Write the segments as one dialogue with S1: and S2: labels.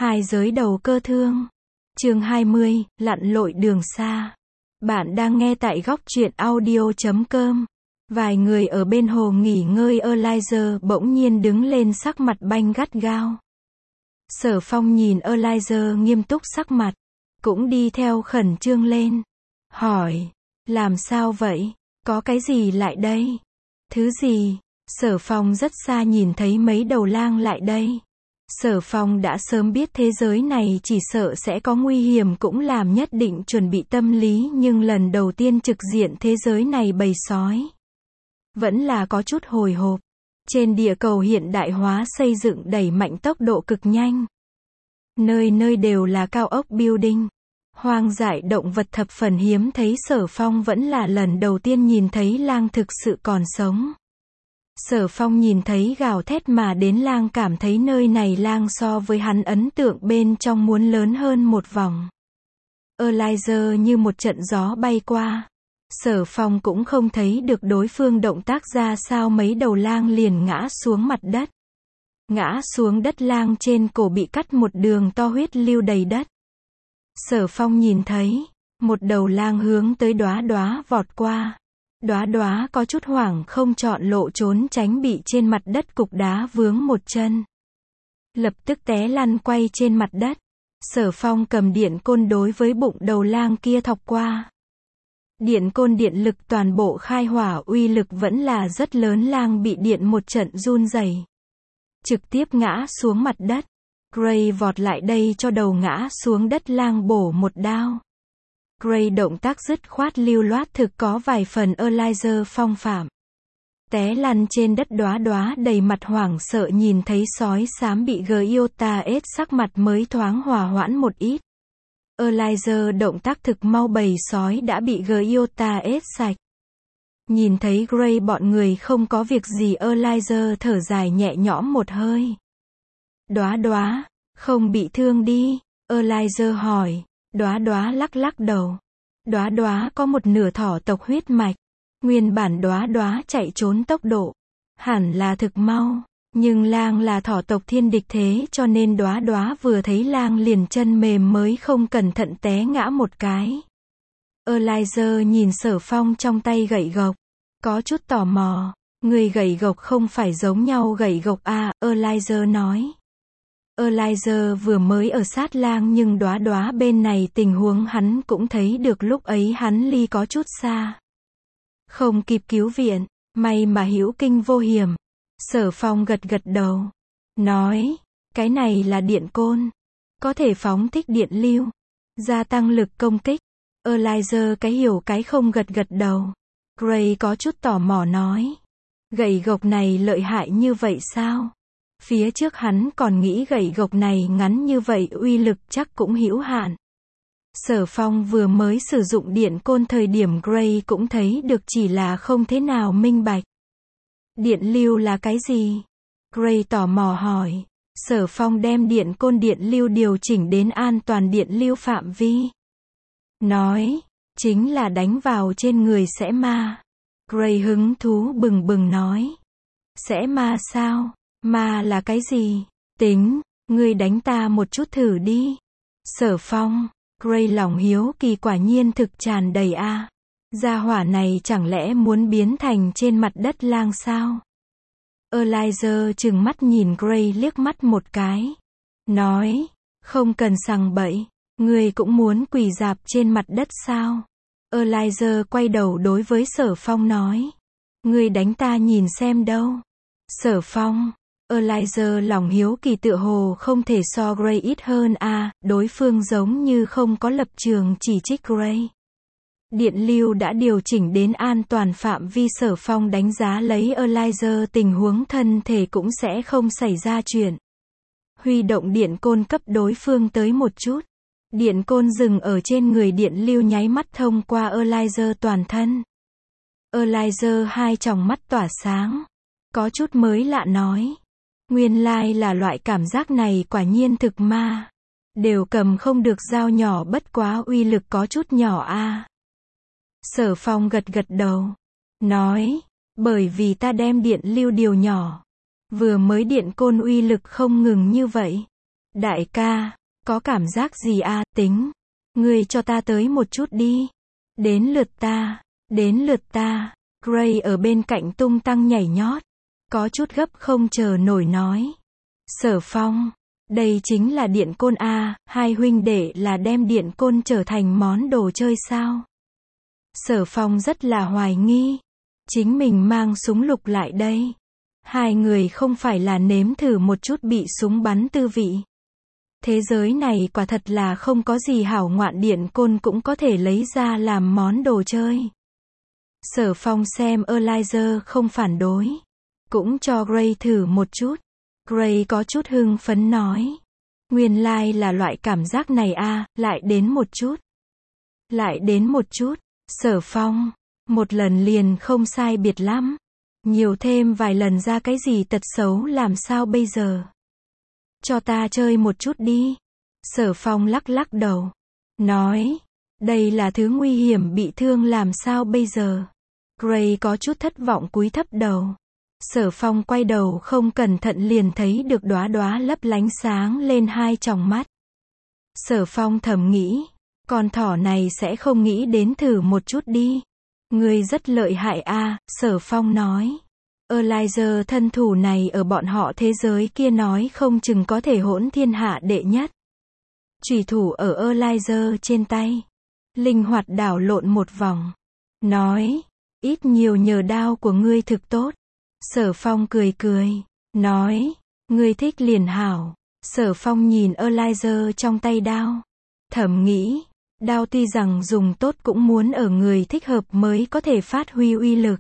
S1: Hai giới đầu cơ thương. Chương 20, lặn lội đường xa. Bạn đang nghe tại góc truyện audio.com. Vài người ở bên hồ nghỉ ngơi, Elijah bỗng nhiên đứng lên, sắc mặt banh gắt gao. Sở Phong nhìn Elijah nghiêm túc, sắc mặt cũng đi theo khẩn trương lên. Hỏi, làm sao vậy? Có cái gì lại đây? Thứ gì? Sở Phong rất xa nhìn thấy mấy đầu lang lại đây. Sở Phong đã sớm biết thế giới này chỉ sợ sẽ có nguy hiểm, cũng làm nhất định chuẩn bị tâm lý, nhưng lần đầu tiên trực diện thế giới này bầy sói, vẫn là có chút hồi hộp. Trên địa cầu hiện đại hóa xây dựng đẩy mạnh tốc độ cực nhanh. Nơi nơi đều là cao ốc building. Hoang dại động vật thập phần hiếm thấy, Sở Phong vẫn là lần đầu tiên nhìn thấy lang thực sự còn sống. Sở Phong nhìn thấy gào thét mà đến lang, cảm thấy nơi này lang so với hắn ấn tượng bên trong muốn lớn hơn một vòng. Elijah như một trận gió bay qua. Sở Phong cũng không thấy được đối phương động tác ra sao, mấy đầu lang liền ngã xuống mặt đất. Ngã xuống đất, lang trên cổ bị cắt một đường to, huyết lưu đầy đất. Sở Phong nhìn thấy một đầu lang hướng tới Đóa Đóa vọt qua. Đóa Đóa có chút hoảng, không chọn lộ trốn tránh, bị trên mặt đất cục đá vướng một chân, lập tức té lăn quay trên mặt đất. Sở Phong cầm điện côn đối với bụng đầu lang kia thọc qua. Điện côn điện lực toàn bộ khai hỏa, uy lực vẫn là rất lớn, lang bị điện một trận run rẩy, trực tiếp ngã xuống mặt đất. Gray vọt lại đây cho đầu ngã xuống đất lang bổ một đao. Gray động tác dứt khoát lưu loát, thực có vài phần Elijah phong phạm. Té lăn trên đất. Đóa Đóa đầy mặt hoảng sợ nhìn thấy sói xám bị Giota S, sắc mặt mới thoáng hòa hoãn một ít. Elijah động tác thực mau, bầy sói đã bị Giota S sạch. Nhìn thấy Gray bọn người không có việc gì, Elijah thở dài nhẹ nhõm một hơi. Đóa Đóa, không bị thương đi? Elijah hỏi. Đóa Đóa lắc lắc đầu. Đóa Đóa có một nửa thỏ tộc huyết mạch. Nguyên bản Đóa Đóa chạy trốn tốc độ hẳn là thực mau, nhưng lang là thỏ tộc thiên địch, thế cho nên Đóa Đóa vừa thấy lang liền chân mềm, mới không cẩn thận té ngã một cái. Elijah nhìn Sở Phong trong tay gậy gộc, có chút tò mò. Người gậy gộc không phải giống nhau gậy gộc à? Elijah nói. Elijah vừa mới ở sát lang, nhưng Đóa Đóa bên này tình huống hắn cũng thấy được, lúc ấy hắn ly có chút xa, không kịp cứu viện, may mà hữu kinh vô hiểm. Sở Phong gật gật đầu, nói, cái này là điện côn, có thể phóng thích điện lưu, gia tăng lực công kích. Elijah cái hiểu cái không gật gật đầu. Gray có chút tò mò nói, gậy gộc này lợi hại như vậy sao? Phía trước hắn còn nghĩ gậy gộc này ngắn như vậy, uy lực chắc cũng hữu hạn. Sở Phong vừa mới sử dụng điện côn thời điểm, Gray cũng thấy được, chỉ là không thế nào minh bạch. Điện lưu là cái gì? Gray tò mò hỏi. Sở Phong đem điện côn điện lưu điều chỉnh đến an toàn điện lưu phạm vi. Nói, chính là đánh vào trên người sẽ ma. Gray hứng thú bừng bừng nói. Sẽ ma sao? Ma là cái gì? Tính, ngươi đánh ta một chút thử đi. Sở Phong. Gray lòng hiếu kỳ quả nhiên thực tràn đầy a. Gia hỏa này chẳng lẽ muốn biến thành trên mặt đất lang sao? Elijah trừng mắt nhìn Gray liếc mắt một cái. Nói, không cần sằng bậy, ngươi cũng muốn quỳ rạp trên mặt đất sao? Elijah quay đầu đối với Sở Phong nói. Ngươi đánh ta nhìn xem đâu. Sở Phong. Elijah lòng hiếu kỳ tựa hồ không thể so Gray ít hơn a, đối phương giống như không có lập trường chỉ trích Gray. Điện lưu đã điều chỉnh đến an toàn phạm vi, Sở Phong đánh giá lấy Elijah tình huống thân thể cũng sẽ không xảy ra chuyện. Huy động điện côn cấp đối phương tới một chút. Điện côn dừng ở trên người, điện lưu nháy mắt thông qua Elijah toàn thân. Elijah hai tròng mắt tỏa sáng, có chút mới lạ nói. Nguyên lai là loại cảm giác này, quả nhiên thực ma. Đều cầm không được dao nhỏ, bất quá uy lực có chút nhỏ a. Sở Phong gật gật đầu. Nói, bởi vì ta đem điện lưu điều nhỏ. Vừa mới điện côn uy lực không ngừng như vậy. Đại ca, có cảm giác gì à, tính. Ngươi cho ta tới một chút đi. Đến lượt ta, đến lượt ta. Gray ở bên cạnh tung tăng nhảy nhót. Có chút gấp không chờ nổi nói. Sở Phong, đây chính là điện côn à, hai huynh đệ là đem điện côn trở thành món đồ chơi sao? Sở Phong rất là hoài nghi. Chính mình mang súng lục lại đây. Hai người không phải là nếm thử một chút bị súng bắn tư vị. Thế giới này quả thật là không có gì hảo ngoạn, điện côn cũng có thể lấy ra làm món đồ chơi. Sở Phong xem Elijah không phản đối. Cũng cho Gray thử một chút. Gray có chút hưng phấn nói. Nguyên lai là loại cảm giác này à, lại đến một chút. Lại đến một chút. Sở Phong, một lần liền không sai biệt lắm. Nhiều thêm vài lần ra cái gì tật xấu làm sao bây giờ? Cho ta chơi một chút đi. Sở Phong lắc lắc đầu. Nói, đây là thứ nguy hiểm, bị thương làm sao bây giờ? Gray có chút thất vọng cúi thấp đầu. Sở Phong quay đầu không cẩn thận liền thấy được đóa đóa lấp lánh sáng lên hai tròng mắt. Sở Phong thầm nghĩ, con thỏ này sẽ không nghĩ đến thử một chút đi. Ngươi rất lợi hại à, Sở Phong nói. Elijah thân thủ này ở bọn họ thế giới kia nói không chừng có thể hỗn thiên hạ đệ nhất. Chủy thủ ở Elijah trên tay. Linh hoạt đảo lộn một vòng. Nói, ít nhiều nhờ đao của ngươi thực tốt. Sở Phong cười cười. Nói, ngươi thích liền hảo. Sở Phong nhìn Elijah trong tay đao. Thầm nghĩ, đao tuy rằng dùng tốt cũng muốn ở người thích hợp mới có thể phát huy uy lực.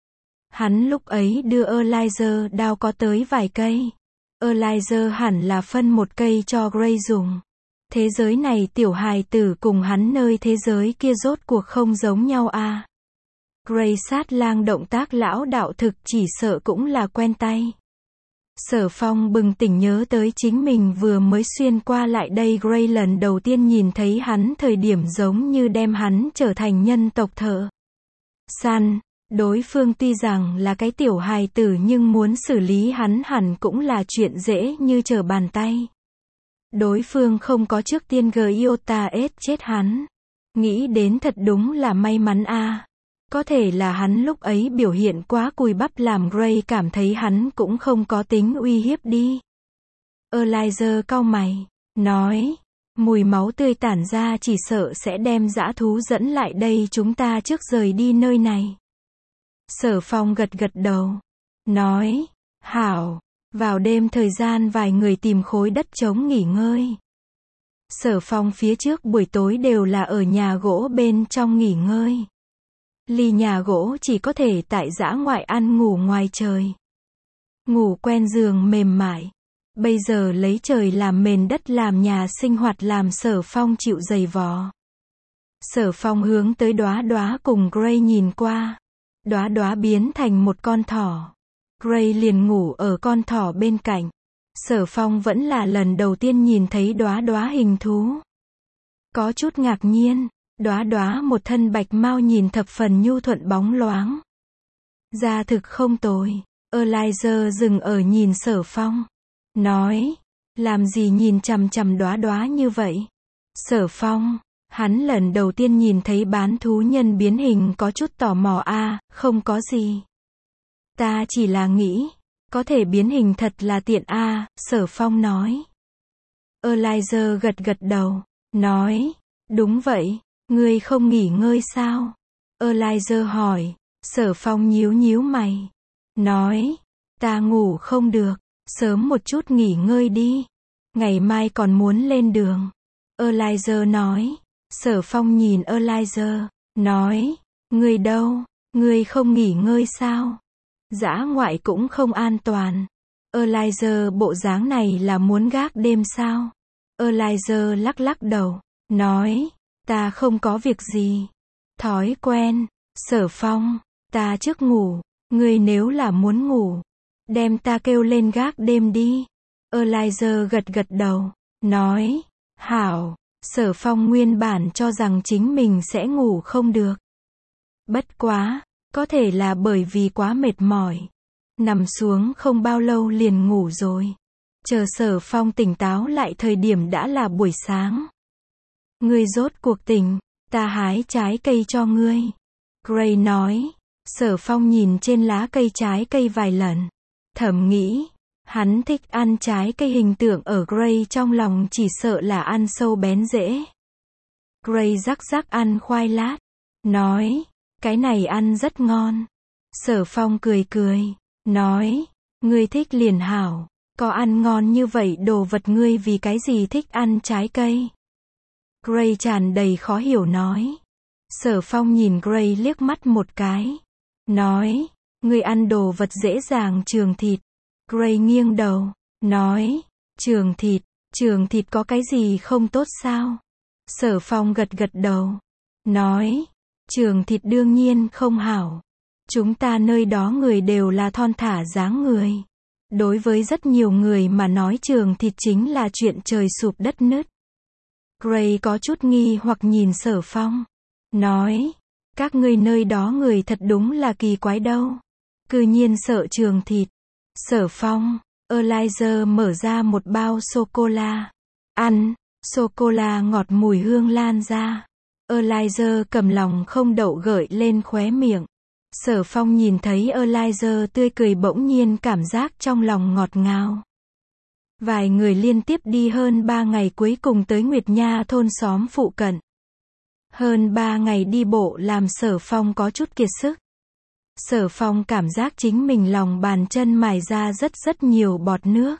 S1: Hắn lúc ấy đưa Elijah đao có tới vài cây. Elijah hẳn là phân một cây cho Gray dùng. Thế giới này tiểu hài tử cùng hắn nơi thế giới kia rốt cuộc không giống nhau à. Gray sát lang động tác lão đạo thực chỉ sợ cũng là quen tay. Sở Phong bừng tỉnh nhớ tới chính mình vừa mới xuyên qua lại đây. Gray lần đầu tiên nhìn thấy hắn thời điểm giống như đem hắn trở thành nhân tộc thợ săn. Đối phương tuy rằng là cái tiểu hài tử nhưng muốn xử lý hắn hẳn cũng là chuyện dễ như trở bàn tay. Đối phương không có trước tiên Giota chết hắn. Nghĩ đến thật đúng là may mắn a. Có thể là hắn lúc ấy biểu hiện quá cùi bắp làm Gray cảm thấy hắn cũng không có tính uy hiếp đi. Elijah cau mày, nói, mùi máu tươi tản ra chỉ sợ sẽ đem dã thú dẫn lại đây, chúng ta trước rời đi nơi này. Sở Phong gật gật đầu, nói, hảo, vào đêm thời gian vài người tìm khối đất trống nghỉ ngơi. Sở Phong phía trước buổi tối đều là ở nhà gỗ bên trong nghỉ ngơi. Ly nhà gỗ chỉ có thể tại dã ngoại ăn ngủ ngoài trời. Ngủ quen giường mềm mại. Bây giờ lấy trời làm mền đất làm nhà sinh hoạt làm Sở Phong chịu dày vò. Sở Phong hướng tới đóa đóa cùng Gray nhìn qua. Đóa đóa biến thành một con thỏ. Gray liền ngủ ở con thỏ bên cạnh. Sở Phong vẫn là lần đầu tiên nhìn thấy đóa đóa hình thú. Có chút ngạc nhiên. Đóa đóa một thân bạch mao nhìn thập phần nhu thuận bóng loáng. Da thực không tồi. Elijah dừng ở nhìn Sở Phong. Nói, làm gì nhìn chằm chằm đóa đóa như vậy? Sở Phong, hắn lần đầu tiên nhìn thấy bán thú nhân biến hình có chút tò mò a. Không có gì. Ta chỉ là nghĩ, có thể biến hình thật là tiện a. Sở Phong nói. Elijah gật gật đầu, nói, đúng vậy. Ngươi không nghỉ ngơi sao? Elijah hỏi. Sở Phong nhíu nhíu mày. Nói, ta ngủ không được, sớm một chút nghỉ ngơi đi. Ngày mai còn muốn lên đường. Elijah nói. Sở Phong nhìn Elijah, nói, ngươi đâu? Ngươi không nghỉ ngơi sao? Dã ngoại cũng không an toàn. Elijah bộ dáng này là muốn gác đêm sao? Elijah lắc lắc đầu, nói, ta không có việc gì. Thói quen. Sở Phong, ta trước ngủ, ngươi nếu là muốn ngủ, đem ta kêu lên gác đêm đi. Elijah gật gật đầu, nói, hảo. Sở Phong nguyên bản cho rằng chính mình sẽ ngủ không được. Bất quá, có thể là bởi vì quá mệt mỏi. Nằm xuống không bao lâu liền ngủ rồi. Chờ Sở Phong tỉnh táo lại thời điểm đã là buổi sáng. Ngươi rốt cuộc tỉnh, ta hái trái cây cho ngươi. Gray nói. Sở Phong nhìn trên lá cây trái cây vài lần. Thầm nghĩ, hắn thích ăn trái cây, hình tượng ở Gray trong lòng chỉ sợ là ăn sâu bén rễ. Gray rắc rắc ăn khoai lát. Nói, cái này ăn rất ngon. Sở Phong cười cười. Nói, ngươi thích liền hảo. Có ăn ngon như vậy đồ vật ngươi vì cái gì thích ăn trái cây? Gray tràn đầy khó hiểu nói. Sở Phong nhìn Gray liếc mắt một cái. Nói, ngươi ăn đồ vật dễ dàng trường thịt. Gray nghiêng đầu. Nói, trường thịt có cái gì không tốt sao? Sở Phong gật gật đầu. Nói, trường thịt đương nhiên không hảo. Chúng ta nơi đó người đều là thon thả dáng người. Đối với rất nhiều người mà nói trường thịt chính là chuyện trời sụp đất nứt. Gray có chút nghi hoặc nhìn Sở Phong. Nói, các ngươi nơi đó người thật đúng là kỳ quái đâu. Cư nhiên sợ trường thịt. Sở Phong, Elijah mở ra một bao sô-cô-la. Ăn, sô-cô-la ngọt mùi hương lan ra. Elijah cầm lòng không đậu gợi lên khóe miệng. Sở Phong nhìn thấy Elijah tươi cười bỗng nhiên cảm giác trong lòng ngọt ngào. Vài người liên tiếp đi hơn 3 ngày cuối cùng tới Nguyệt Nha thôn xóm phụ cận. Hơn 3 ngày đi bộ làm Sở Phong có chút kiệt sức. Sở Phong cảm giác chính mình lòng bàn chân mài ra rất nhiều bọt nước.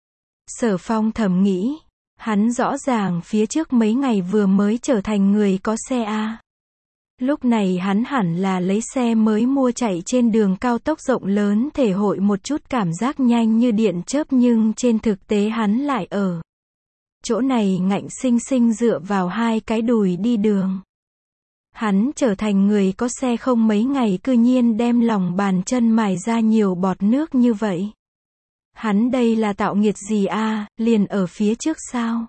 S1: Sở Phong thầm nghĩ, hắn rõ ràng phía trước mấy ngày vừa mới trở thành người có xe A. Lúc này hắn hẳn là lấy xe mới mua chạy trên đường cao tốc rộng lớn thể hội một chút cảm giác nhanh như điện chớp, nhưng trên thực tế hắn lại ở chỗ này ngạnh sinh sinh dựa vào 2 cái đùi đi đường. Hắn trở thành người có xe không mấy ngày cư nhiên đem lòng bàn chân mài ra nhiều bọt nước như vậy. Hắn đây là tạo nghiệt gì a, liền ở phía trước sao?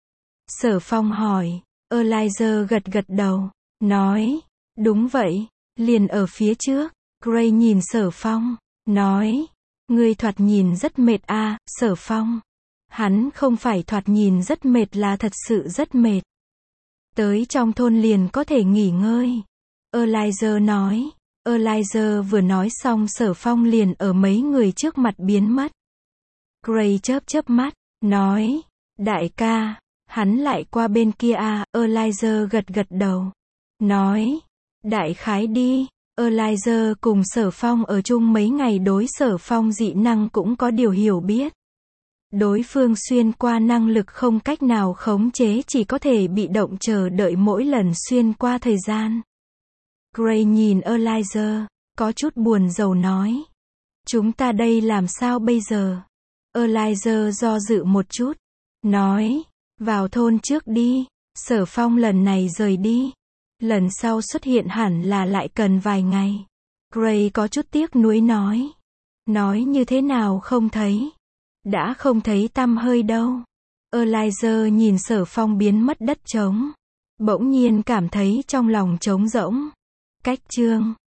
S1: Sở Phong hỏi. Elijah gật gật đầu. Nói, đúng vậy, liền ở phía trước. Gray nhìn Sở Phong. Nói, ngươi thoạt nhìn rất mệt a, Sở Phong. Hắn không phải thoạt nhìn rất mệt, là thật sự rất mệt. Tới trong thôn liền có thể nghỉ ngơi. Elijah nói. Elijah vừa nói xong Sở Phong liền ở mấy người trước mặt biến mất. Gray chớp chớp mắt. Nói, đại ca, hắn lại qua bên kia à? Elijah gật gật đầu. Nói, đại khái đi. Elijah cùng Sở Phong ở chung mấy ngày, đối Sở Phong dị năng cũng có điều hiểu biết. Đối phương xuyên qua năng lực không cách nào khống chế, chỉ có thể bị động chờ đợi mỗi lần xuyên qua thời gian. Gray nhìn Elijah, có chút buồn rầu nói. Chúng ta đây làm sao bây giờ? Elijah do dự một chút. Nói, vào thôn trước đi. Sở Phong lần này rời đi. Lần sau xuất hiện hẳn là lại cần vài ngày. Gray có chút tiếc nuối nói. Nói như thế nào không thấy? Đã không thấy tăm hơi đâu. Elijah nhìn Sở Phong biến mất đất trống. Bỗng nhiên cảm thấy trong lòng trống rỗng. Cách chương